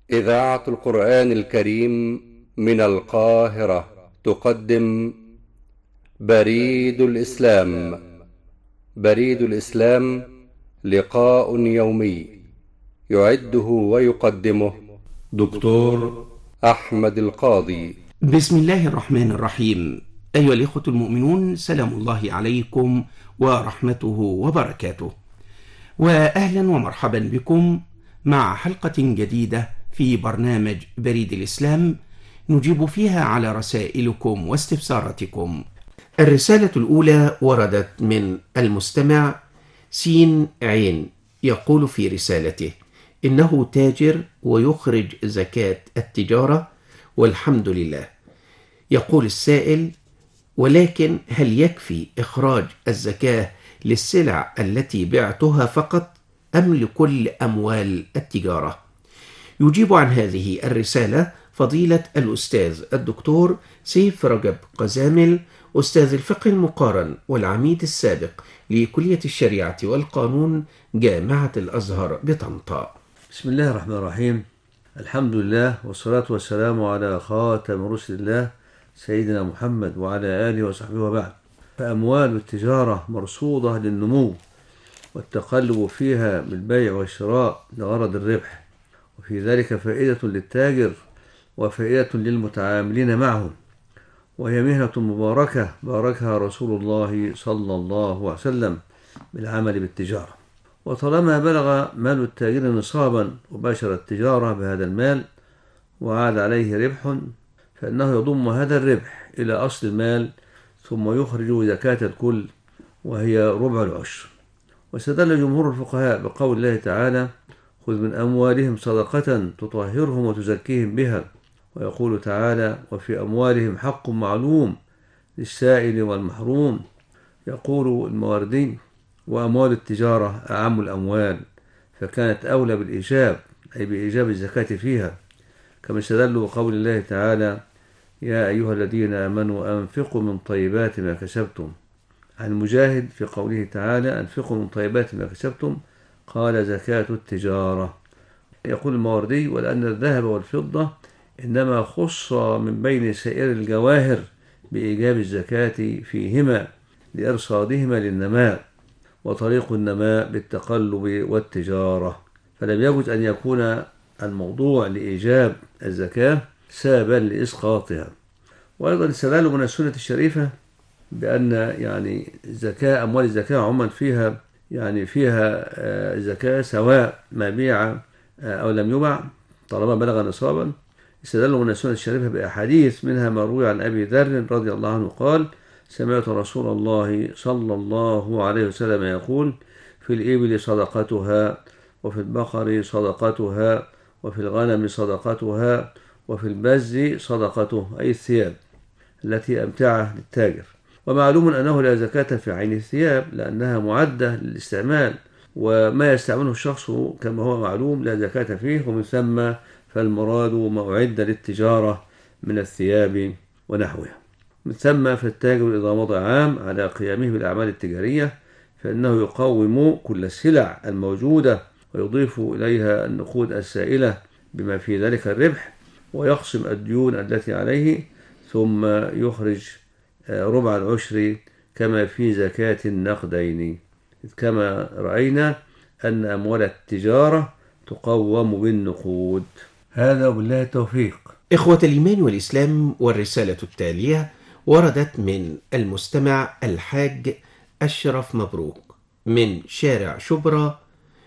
إذاعة القرآن الكريم من القاهرة تقدم بريد الإسلام. بريد الإسلام لقاء يومي يعده ويقدمه دكتور أحمد القاضي. بسم الله الرحمن الرحيم. أيها الإخوة المؤمنون، سلام الله عليكم ورحمته وبركاته، وأهلا ومرحبا بكم مع حلقة جديدة في برنامج بريد الإسلام نجيب فيها على رسائلكم واستفساراتكم. الرسالة الأولى وردت من المستمع سين عين، يقول في رسالته: إنه تاجر ويخرج زكاة التجارة والحمد لله. يقول السائل: ولكن هل يكفي إخراج الزكاة للسلع التي بعتها فقط أم لكل أموال التجارة؟ يجيب عن هذه الرسالة فضيلة الأستاذ الدكتور سيف رجب قزامل، أستاذ الفقه المقارن والعميد السابق لكلية الشريعة والقانون جامعة الأزهر بطنطا. بسم الله الرحمن الرحيم. الحمد لله والصلاة والسلام على خاتم رسل الله سيدنا محمد وعلى آله وصحبه وبعد. فأموال التجارة مرصودة للنمو والتقلب فيها بالبيع والشراء لغرض الربح، وفي ذلك فائدة للتاجر وفائدة للمتعاملين معه، وهي مهنة مباركة باركها رسول الله صلى الله عليه وسلم بالعمل بالتجارة. وطالما بلغ مال التاجر نصابا وباشر التجارة بهذا المال وعاد عليه ربح، فإنه يضم هذا الربح إلى أصل المال ثم يخرج زكاة الكل وهي ربع العشر. واستدل جمهور الفقهاء بقول الله تعالى: خذ من أموالهم صدقة تطهرهم وتزكيهم بها. ويقول تعالى: وفي أموالهم حق معلوم للسائل والمحروم. يقول الماوردي: وأموال التجارة أعم الأموال، فكانت أولى بالإيجاب، أي بإيجاب الزكاة فيها، كما استدلوا بقول الله تعالى: يا أيها الذين آمنوا أنفقوا من طيبات ما كسبتم. عن مجاهد في قوله تعالى: أنفقوا من طيبات ما كسبتم، قال: زكاة التجارة. يقول الماوردي: ولأن الذهب والفضة إنما خص من بين سائر الجواهر بإيجاب الزكاة فيهما لإرصادهما للنماء، وطريق النماء بالتقلب والتجارة، فلم يجوز أن يكون الموضوع لإيجاب الزكاة سببا لإسقاطها. وأيضا استدلوا من السنة الشريفة بأن زكاة أموال الزكاة عموما فيها زكاة سواء ما بيع أو لم يبع طالما بلغ نصابا. استدلوا من السنة الشريفة بأحاديث، منها ما روي عن أبي ذر رضي الله عنه قال: سمعت رسول الله صلى الله عليه وسلم يقول: في الإبل صدقتها، وفي البقر صدقتها، وفي الغنم صدقتها، وفي البز صدقته، أي الثياب التي أمتعه للتاجر. ومعلوم أنه لا زكاة في عين الثياب لأنها معدة للاستعمال، وما يستعمله الشخص كما هو معلوم لا زكاة فيه، ومن ثم فالمراد ما أعد للتجارة من الثياب ونحوها. من ثم فالتاجر إذا مضى عام على قيامه بالأعمال التجارية فإنه يقوم كل السلع الموجودة ويضيف إليها النقود السائلة بما في ذلك الربح، ويقسم الديون التي عليه، ثم يخرج ربع العشر كما في زكاة النقدين، كما رأينا أن أموال التجارة تقوم بالنقود. هذا وبالله التوفيق. إخوة الإيمان والإسلام، والرسالة التالية وردت من المستمع الحاج أشرف مبروك من شارع شبرا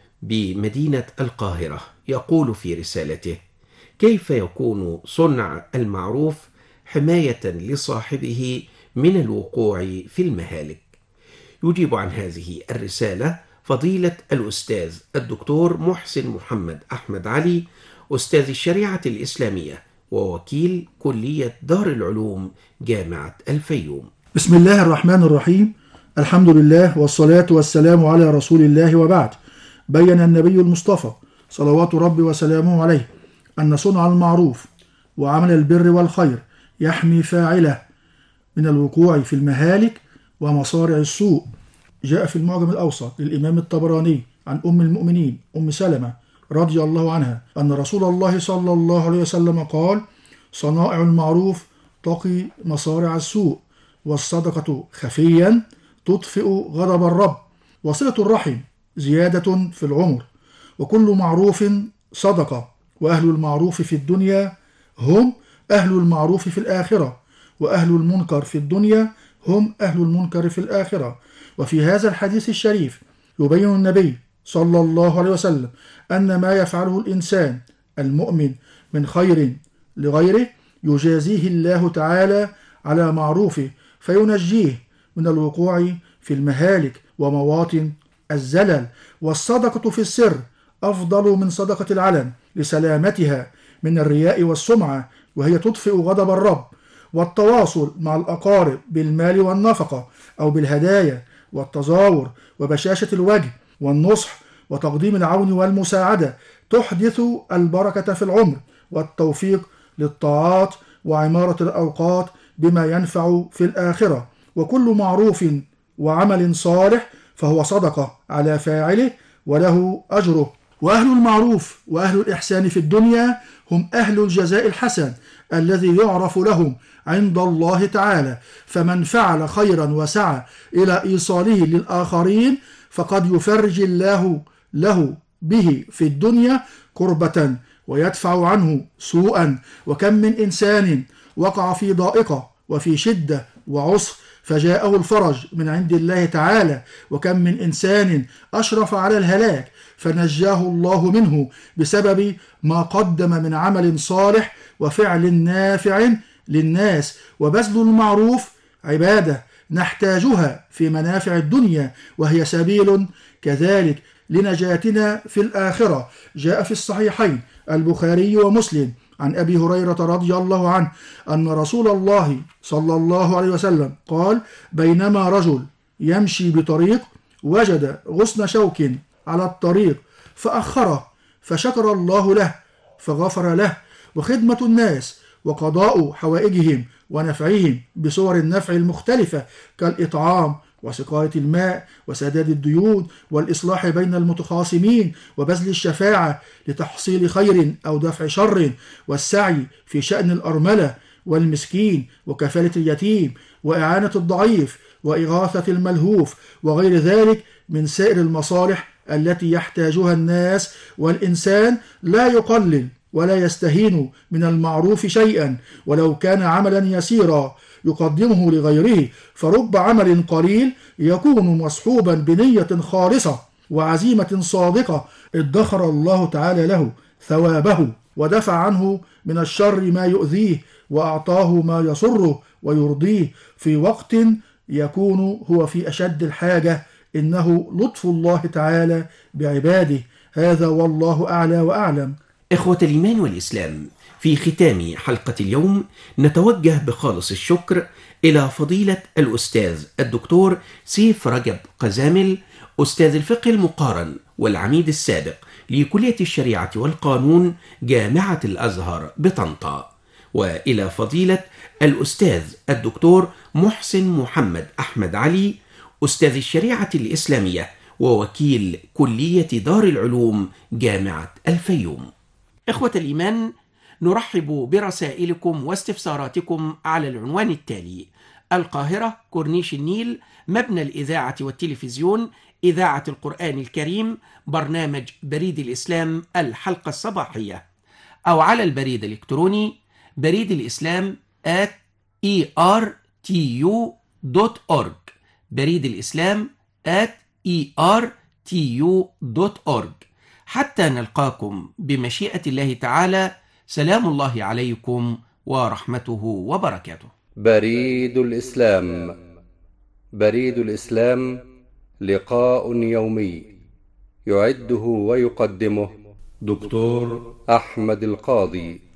بمدينة القاهرة. يقول في رسالته: كيف يكون صنع المعروف حماية لصاحبه من الوقوع في المهالك؟ يجيب عن هذه الرسالة فضيلة الأستاذ الدكتور محسن محمد أحمد علي، أستاذ الشريعة الإسلامية ووكيل كلية دار العلوم جامعة الفيوم. بسم الله الرحمن الرحيم. الحمد لله والصلاة والسلام على رسول الله، وبعد. بين النبي المصطفى صلوات ربي وسلامه عليه أن صنع المعروف وعمل البر والخير يحمي فاعله من الوقوع في المهالك ومصارع السوء. جاء في المعجم الأوسط للإمام الطبراني عن أم المؤمنين أم سلمة رضي الله عنها أن رسول الله صلى الله عليه وسلم قال: صنائع المعروف تقي مصارع السوء، والصدقة خفيا تطفئ غضب الرب، وصلة الرحم زيادة في العمر، وكل معروف صدقة، وأهل المعروف في الدنيا هم أهل المعروف في الآخرة، وأهل المنكر في الدنيا هم أهل المنكر في الآخرة. وفي هذا الحديث الشريف يبين النبي صلى الله عليه وسلم أن ما يفعله الإنسان المؤمن من خير لغيره يجازيه الله تعالى على معروفه، فينجيه من الوقوع في المهالك ومواطن الزلل. والصدقة في السر أفضل من صدقة العلن لسلامتها من الرياء والسمعة، وهي تطفئ غضب الرب. والتواصل مع الأقارب بالمال والنفقة أو بالهدايا والتزاور وبشاشة الوجه والنصح وتقديم العون والمساعدة تحدث البركة في العمر والتوفيق للطاعات وعمارة الأوقات بما ينفع في الآخرة. وكل معروف وعمل صالح فهو صدقة على فاعله وله أجره. وأهل المعروف وأهل الإحسان في الدنيا هم أهل الجزاء الحسن الذي يعرف لهم عند الله تعالى، فمن فعل خيرا وسعى إلى إيصاله للآخرين فقد يفرج الله له به في الدنيا كربة ويدفع عنه سوءا. وكم من إنسان وقع في ضائقة وفي شدة وعسر فجاءه الفرج من عند الله تعالى، وكم من إنسان أشرف على الهلاك فنجاه الله منه بسبب ما قدم من عمل صالح وفعل نافع للناس. وبذل المعروف عبادة نحتاجها في منافع الدنيا، وهي سبيل كذلك لنجاتنا في الآخرة. جاء في الصحيحين البخاري ومسلم عن أبي هريرة رضي الله عنه أن رسول الله صلى الله عليه وسلم قال: بينما رجل يمشي بطريق وجد غصن شوك على الطريق فأخره، فشكر الله له فغفر له. وخدمة الناس وقضاء حوائجهم ونفعهم بصور النفع المختلفة كالإطعام وسقاية الماء وسداد الديون والإصلاح بين المتخاصمين وبذل الشفاعة لتحصيل خير أو دفع شر، والسعي في شأن الأرملة والمسكين وكفالة اليتيم وإعانة الضعيف وإغاثة الملهوف وغير ذلك من سائر المصالح التي يحتاجها الناس. والإنسان لا يقلل ولا يستهين من المعروف شيئا ولو كان عملا يسيرا يقدمه لغيره، فرب عمل قليل يكون مصحوبا بنية خالصة وعزيمة صادقة ادخر الله تعالى له ثوابه ودفع عنه من الشر ما يؤذيه وأعطاه ما يسره ويرضيه في وقت يكون هو في أشد الحاجة. إنه لطف الله تعالى بعباده. هذا والله أعلى وأعلم. إخوة الإيمان والإسلام، في ختام حلقة اليوم نتوجه بخالص الشكر إلى فضيلة الأستاذ الدكتور سيف رجب قزامل، أستاذ الفقه المقارن والعميد السابق لكلية الشريعة والقانون جامعة الأزهر بطنطا، وإلى فضيلة الأستاذ الدكتور محسن محمد أحمد علي، أستاذ الشريعة الإسلامية ووكيل كلية دار العلوم جامعة الفيوم. إخوة الإيمان، نرحب برسائلكم واستفساراتكم على العنوان التالي: القاهرة، كورنيش النيل، مبنى الإذاعة والتلفزيون، إذاعة القرآن الكريم، برنامج بريد الإسلام الحلقة الصباحية، أو على البريد الإلكتروني بريد الإسلام @ertu.org، بريد الإسلام @ertu.org. حتى نلقاكم بمشيئة الله تعالى، سلام الله عليكم ورحمته وبركاته. بريد الإسلام. بريد الإسلام لقاء يومي يعده ويقدمه دكتور أحمد القاضي.